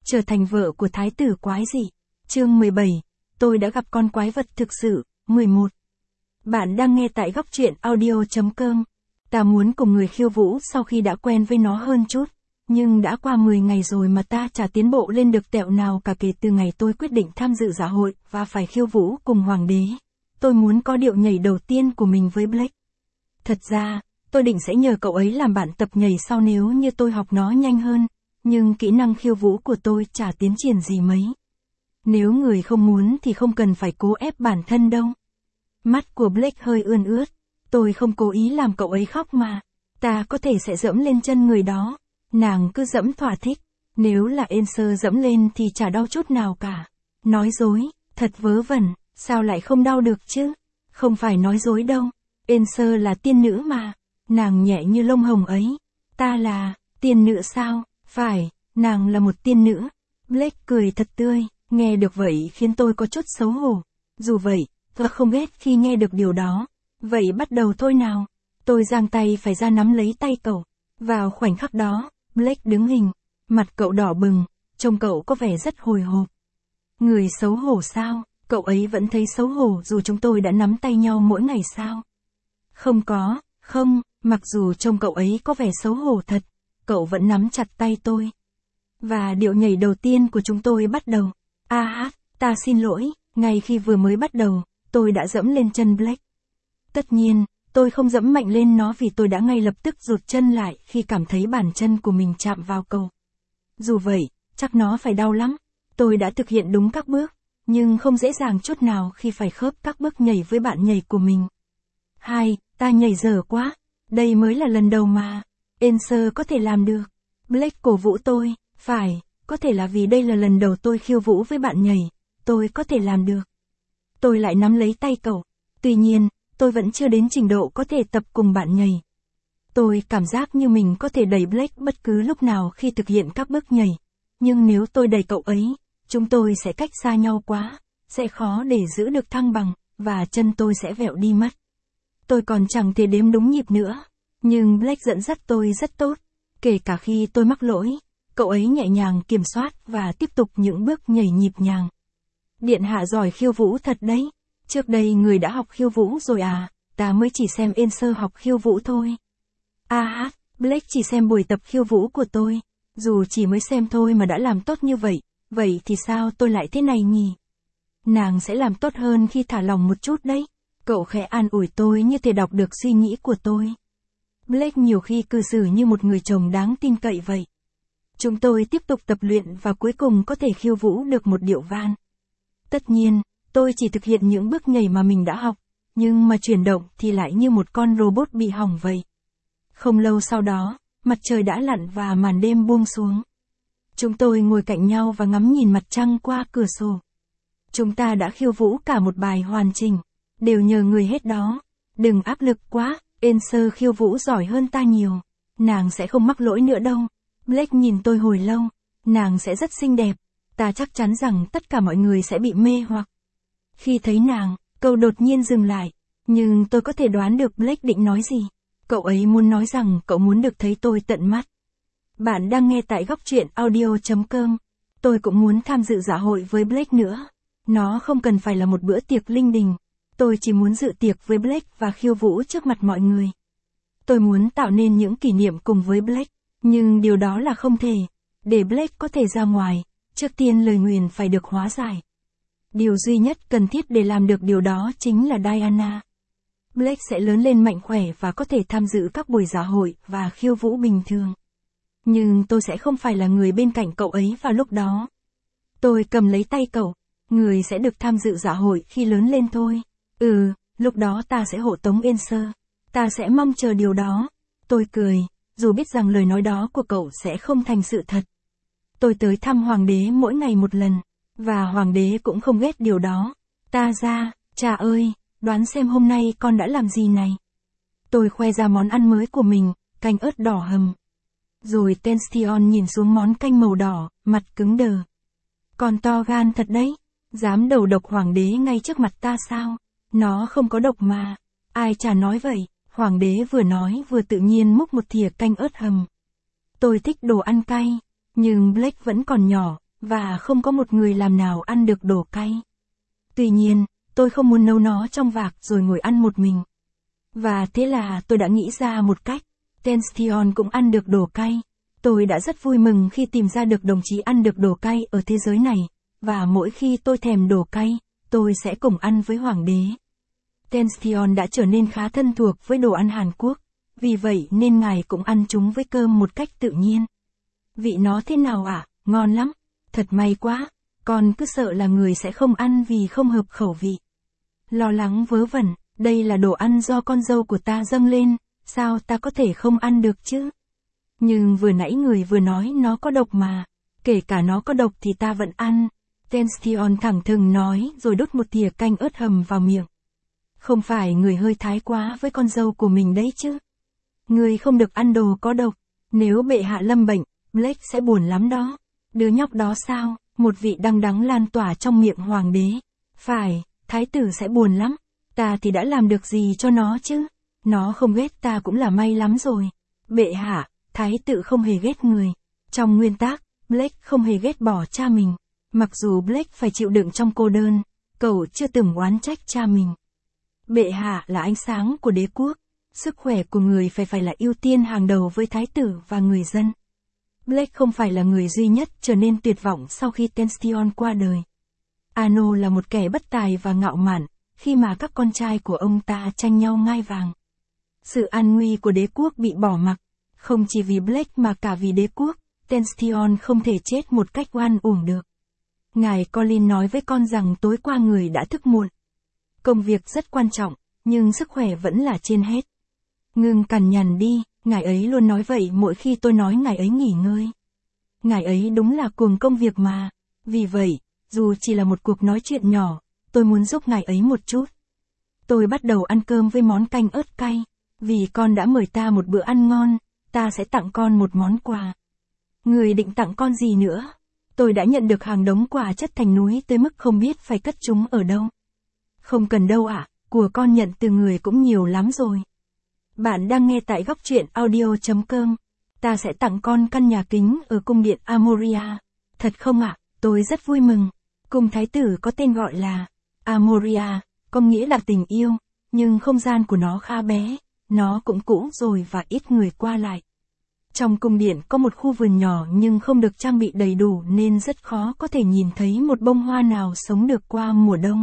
Trở thành vợ của thái tử quái dị. Chương 17. Tôi đã gặp con quái vật thực sự. 11. Bạn đang nghe tại góc truyện audio.com. Ta muốn cùng người khiêu vũ sau khi đã quen với nó hơn chút. Nhưng đã qua 10 ngày rồi mà ta chả tiến bộ lên được tẹo nào cả kể từ ngày tôi quyết định tham dự dạ hội và phải khiêu vũ cùng hoàng đế. Tôi muốn có điệu nhảy đầu tiên của mình với Blake. Thật ra, tôi định sẽ nhờ cậu ấy làm bạn tập nhảy sau nếu như tôi học nó nhanh hơn. Nhưng kỹ năng khiêu vũ của tôi chả tiến triển gì mấy. Nếu người không muốn thì không cần phải cố ép bản thân đâu. Mắt của Blake hơi ươn ướt. Tôi không cố ý làm cậu ấy khóc mà. Ta có thể sẽ dẫm lên chân người đó. Nàng cứ dẫm thỏa thích. Nếu là Enser dẫm lên thì chả đau chút nào cả. Nói dối, thật vớ vẩn, sao lại không đau được chứ? Không phải nói dối đâu. Enser là tiên nữ mà. Nàng nhẹ như lông hồng ấy. Ta là tiên nữ sao? Phải, nàng là một tiên nữ. Blake cười thật tươi, nghe được vậy khiến tôi có chút xấu hổ. Dù vậy, tôi không ghét khi nghe được điều đó. Vậy bắt đầu thôi nào. Tôi giang tay phải ra nắm lấy tay cậu. Vào khoảnh khắc đó, Blake đứng hình. Mặt cậu đỏ bừng, trông cậu có vẻ rất hồi hộp. Người xấu hổ sao? Cậu ấy vẫn thấy xấu hổ dù chúng tôi đã nắm tay nhau mỗi ngày sao? Không, mặc dù trông cậu ấy có vẻ xấu hổ thật. Cậu vẫn nắm chặt tay tôi. Và điệu nhảy đầu tiên của chúng tôi bắt đầu. Ta xin lỗi, ngay khi vừa mới bắt đầu, tôi đã dẫm lên chân Blake. Tất nhiên, tôi không dẫm mạnh lên nó vì tôi đã ngay lập tức rụt chân lại khi cảm thấy bàn chân của mình chạm vào cầu. Dù vậy, chắc nó phải đau lắm. Tôi đã thực hiện đúng các bước, nhưng không dễ dàng chút nào khi phải khớp các bước nhảy với bạn nhảy của mình. Ta nhảy dở quá. Đây mới là lần đầu mà. Enser có thể làm được. Blake cổ vũ tôi. Phải, có thể là vì đây là lần đầu tôi khiêu vũ với bạn nhảy. Tôi có thể làm được. Tôi lại nắm lấy tay cậu. Tuy nhiên, tôi vẫn chưa đến trình độ có thể tập cùng bạn nhảy. Tôi cảm giác như mình có thể đẩy Blake bất cứ lúc nào khi thực hiện các bước nhảy. Nhưng nếu tôi đẩy cậu ấy, chúng tôi sẽ cách xa nhau quá. Sẽ khó để giữ được thăng bằng, và chân tôi sẽ vẹo đi mất. Tôi còn chẳng thể đếm đúng nhịp nữa. Nhưng Blake dẫn dắt tôi rất tốt. Kể cả khi tôi mắc lỗi, cậu ấy nhẹ nhàng kiểm soát và tiếp tục những bước nhảy nhịp nhàng. Điện hạ giỏi khiêu vũ thật đấy. Trước đây người đã học khiêu vũ rồi à? Ta mới chỉ xem Enser học khiêu vũ thôi. Blake chỉ xem buổi tập khiêu vũ của tôi. Dù chỉ mới xem thôi mà đã làm tốt như vậy, vậy thì sao tôi lại thế này nhỉ? Nàng sẽ làm tốt hơn khi thả lỏng một chút đấy. Cậu khẽ an ủi tôi như thể đọc được suy nghĩ của tôi. Blake nhiều khi cư xử như một người chồng đáng tin cậy vậy. Chúng tôi tiếp tục tập luyện và cuối cùng có thể khiêu vũ được một điệu van. Tất nhiên, tôi chỉ thực hiện những bước nhảy mà mình đã học, nhưng mà chuyển động thì lại như một con robot bị hỏng vậy. Không lâu sau đó, mặt trời đã lặn và màn đêm buông xuống. Chúng tôi ngồi cạnh nhau và ngắm nhìn mặt trăng qua cửa sổ. Chúng ta đã khiêu vũ cả một bài hoàn chỉnh. Đều nhờ người hết đó. Đừng áp lực quá, Enser khiêu vũ giỏi hơn ta nhiều. Nàng sẽ không mắc lỗi nữa đâu. Blake nhìn tôi hồi lâu. Nàng sẽ rất xinh đẹp. Ta chắc chắn rằng tất cả mọi người sẽ bị mê hoặc. Khi thấy nàng, cậu đột nhiên dừng lại. Nhưng tôi có thể đoán được Blake định nói gì. Cậu ấy muốn nói rằng cậu muốn được thấy tôi tận mắt. Bạn đang nghe tại góc truyện audio.com. Tôi cũng muốn tham dự dạ hội với Blake nữa. Nó không cần phải là một bữa tiệc linh đình. Tôi chỉ muốn dự tiệc với Blake và khiêu vũ trước mặt mọi người. Tôi muốn tạo nên những kỷ niệm cùng với Blake, nhưng điều đó là không thể. Để Blake có thể ra ngoài, trước tiên lời nguyền phải được hóa giải. Điều duy nhất cần thiết để làm được điều đó chính là Diana. Blake sẽ lớn lên mạnh khỏe và có thể tham dự các buổi dạ hội và khiêu vũ bình thường. Nhưng tôi sẽ không phải là người bên cạnh cậu ấy vào lúc đó. Tôi cầm lấy tay cậu, người sẽ được tham dự dạ hội khi lớn lên thôi. Lúc đó ta sẽ hộ tống Enser. Ta sẽ mong chờ điều đó. Tôi cười, dù biết rằng lời nói đó của cậu sẽ không thành sự thật. Tôi tới thăm hoàng đế mỗi ngày một lần, và hoàng đế cũng không ghét điều đó. Cha ơi, đoán xem hôm nay con đã làm gì này. Tôi khoe ra món ăn mới của mình, canh ớt đỏ hầm. Rồi Tension nhìn xuống món canh màu đỏ, mặt cứng đờ. Con to gan thật đấy, dám đầu độc hoàng đế ngay trước mặt ta sao? Nó không có độc mà. Ai chả nói vậy. Hoàng đế vừa nói vừa tự nhiên múc một thìa canh ớt hầm. Tôi thích đồ ăn cay, nhưng Blake vẫn còn nhỏ, và không có một người làm nào ăn được đồ cay. Tuy nhiên, tôi không muốn nấu nó trong vạc rồi ngồi ăn một mình. Và thế là tôi đã nghĩ ra một cách. Tension cũng ăn được đồ cay. Tôi đã rất vui mừng khi tìm ra được đồng chí ăn được đồ cay ở thế giới này, và mỗi khi tôi thèm đồ cay, tôi sẽ cùng ăn với hoàng đế. Tension đã trở nên khá thân thuộc với đồ ăn Hàn Quốc, vì vậy nên ngài cũng ăn chúng với cơm một cách tự nhiên. Vị nó thế nào ạ? Ngon lắm. Thật may quá. Con cứ sợ là người sẽ không ăn vì không hợp khẩu vị. Lo lắng vớ vẩn, đây là đồ ăn do con dâu của ta dâng lên, sao ta có thể không ăn được chứ? Nhưng vừa nãy người vừa nói nó có độc mà, kể cả nó có độc thì ta vẫn ăn. Tension thẳng thừng nói rồi đút một thìa canh ớt hầm vào miệng. Không phải người hơi thái quá với con dâu của mình đấy chứ? Người không được ăn đồ có độc, nếu bệ hạ lâm bệnh, Blake sẽ buồn lắm đó. Đứa nhóc đó sao? Một vị đắng đắng lan tỏa trong miệng hoàng đế. Phải, thái tử sẽ buồn lắm. Ta thì đã làm được gì cho nó chứ? Nó không ghét ta cũng là may lắm rồi. Bệ hạ, thái tử không hề ghét người. Trong nguyên tắc, Blake không hề ghét bỏ cha mình. Mặc dù Blake phải chịu đựng trong cô đơn, cậu chưa từng oán trách cha mình. Bệ hạ là ánh sáng của đế quốc. Sức khỏe của người phải là ưu tiên hàng đầu với thái tử và người dân. Blake không phải là người duy nhất trở nên tuyệt vọng sau khi Tension qua đời. Ano là một kẻ bất tài và ngạo mạn, khi mà các con trai của ông ta tranh nhau ngai vàng. Sự an nguy của đế quốc bị bỏ mặc, không chỉ vì Blake mà cả vì đế quốc, Tension không thể chết một cách oan uổng được. Ngài Colin nói với con rằng tối qua người đã thức muộn. Công việc rất quan trọng, nhưng sức khỏe vẫn là trên hết. Ngừng cằn nhằn đi, ngài ấy luôn nói vậy mỗi khi tôi nói ngài ấy nghỉ ngơi. Ngài ấy đúng là cuồng công việc mà, vì vậy, dù chỉ là một cuộc nói chuyện nhỏ, tôi muốn giúp ngài ấy một chút. Tôi bắt đầu ăn cơm với món canh ớt cay, vì con đã mời ta một bữa ăn ngon, ta sẽ tặng con một món quà. Người định tặng con gì nữa? Tôi đã nhận được hàng đống quà chất thành núi tới mức không biết phải cất chúng ở đâu. Không cần đâu ạ, của con nhận từ người cũng nhiều lắm rồi. Bạn đang nghe tại góc truyện audio.com. Ta sẽ tặng con căn nhà kính ở cung điện Amoria. Thật không ạ? Tôi rất vui mừng. Cung thái tử có tên gọi là Amoria, có nghĩa là tình yêu, nhưng không gian của nó khá bé, nó cũng cũ rồi và ít người qua lại. Trong cung điện có một khu vườn nhỏ nhưng không được trang bị đầy đủ nên rất khó có thể nhìn thấy một bông hoa nào sống được qua mùa đông.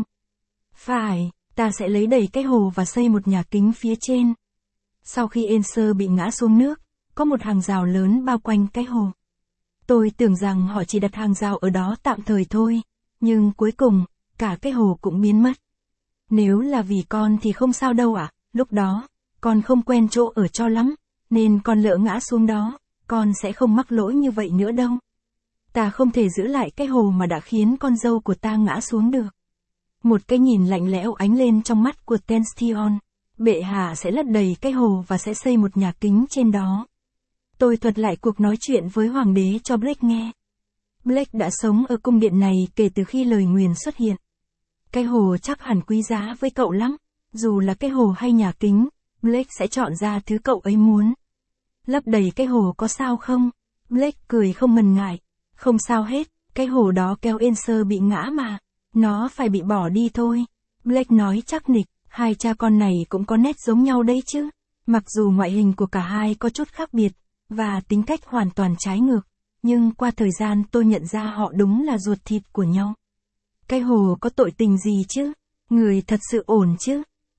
Phải, ta sẽ lấy đầy cái hồ và xây một nhà kính phía trên. Sau khi Enser bị ngã xuống nước, có một hàng rào lớn bao quanh cái hồ. Tôi tưởng rằng họ chỉ đặt hàng rào ở đó tạm thời thôi, nhưng cuối cùng, cả cái hồ cũng biến mất. Nếu là vì con thì không sao đâu ạ, lúc đó, con không quen chỗ ở cho lắm, nên con lỡ ngã xuống đó, con sẽ không mắc lỗi như vậy nữa đâu. Ta không thể giữ lại cái hồ mà đã khiến con dâu của ta ngã xuống được. Một cái nhìn lạnh lẽo ánh lên trong mắt của Tension. Bệ hạ sẽ lấp đầy cái hồ và sẽ xây một nhà kính trên đó. Tôi thuật lại cuộc nói chuyện với hoàng đế cho Blake nghe. Blake đã sống ở cung điện này kể từ khi lời nguyền xuất hiện. Cái hồ chắc hẳn quý giá với cậu lắm. Dù là cái hồ hay nhà kính, Blake sẽ chọn ra thứ cậu ấy muốn. Lấp đầy cái hồ có sao không? Blake cười không ngần ngại. Không sao hết, cái hồ đó kéo Enser bị ngã mà. Nó phải bị bỏ đi thôi. Blake nói chắc nịch. Hai cha con này cũng có nét giống nhau đấy chứ. Mặc dù ngoại hình của cả hai có chút khác biệt, và tính cách hoàn toàn trái ngược, nhưng qua thời gian tôi nhận ra họ đúng là ruột thịt của nhau. Cái hồ có tội tình gì chứ? Người thật sự ổn chứ?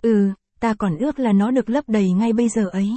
Ta còn ước là nó được lấp đầy ngay bây giờ ấy.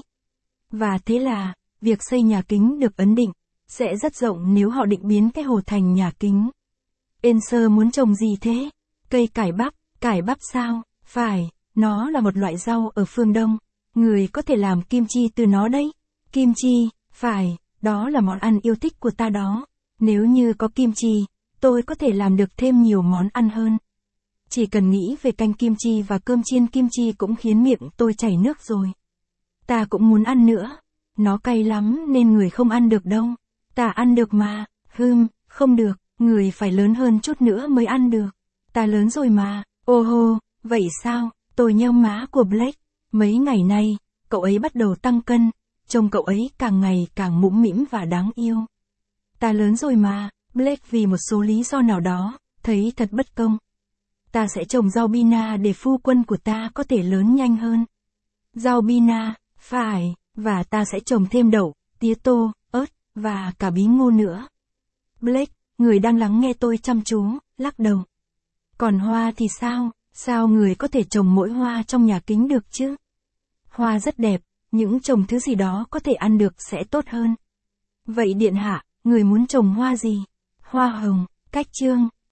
Và thế là, việc xây nhà kính được ấn định, sẽ rất rộng nếu họ định biến cái hồ thành nhà kính. Enser muốn trồng gì thế? Cây cải bắp sao? Phải. Nó là một loại rau ở phương Đông. Người có thể làm kim chi từ nó đấy. Kim chi, phải, đó là món ăn yêu thích của ta đó. Nếu như có kim chi, tôi có thể làm được thêm nhiều món ăn hơn. Chỉ cần nghĩ về canh kim chi và cơm chiên kim chi cũng khiến miệng tôi chảy nước rồi. Ta cũng muốn ăn nữa. Nó cay lắm nên người không ăn được đâu. Ta ăn được mà. Không được, người phải lớn hơn chút nữa mới ăn được. Ta lớn rồi mà. Ô hô, vậy sao? Tôi nheo má của Blake. Mấy ngày nay, cậu ấy bắt đầu tăng cân, trông cậu ấy càng ngày càng mũm mĩm và đáng yêu. Ta lớn rồi mà, Blake vì một số lý do nào đó, thấy thật bất công. Ta sẽ trồng rau bina để phu quân của ta có thể lớn nhanh hơn. Rau bina, phải, và ta sẽ trồng thêm đậu, tía tô, ớt, và cả bí ngô nữa. Blake, người đang lắng nghe tôi chăm chú, lắc đầu. Còn hoa thì sao? Sao người có thể trồng mỗi hoa trong nhà kính được chứ? Hoa rất đẹp, những trồng thứ gì đó có thể ăn được sẽ tốt hơn. Vậy điện hạ, người muốn trồng hoa gì? Hoa hồng, cách chương.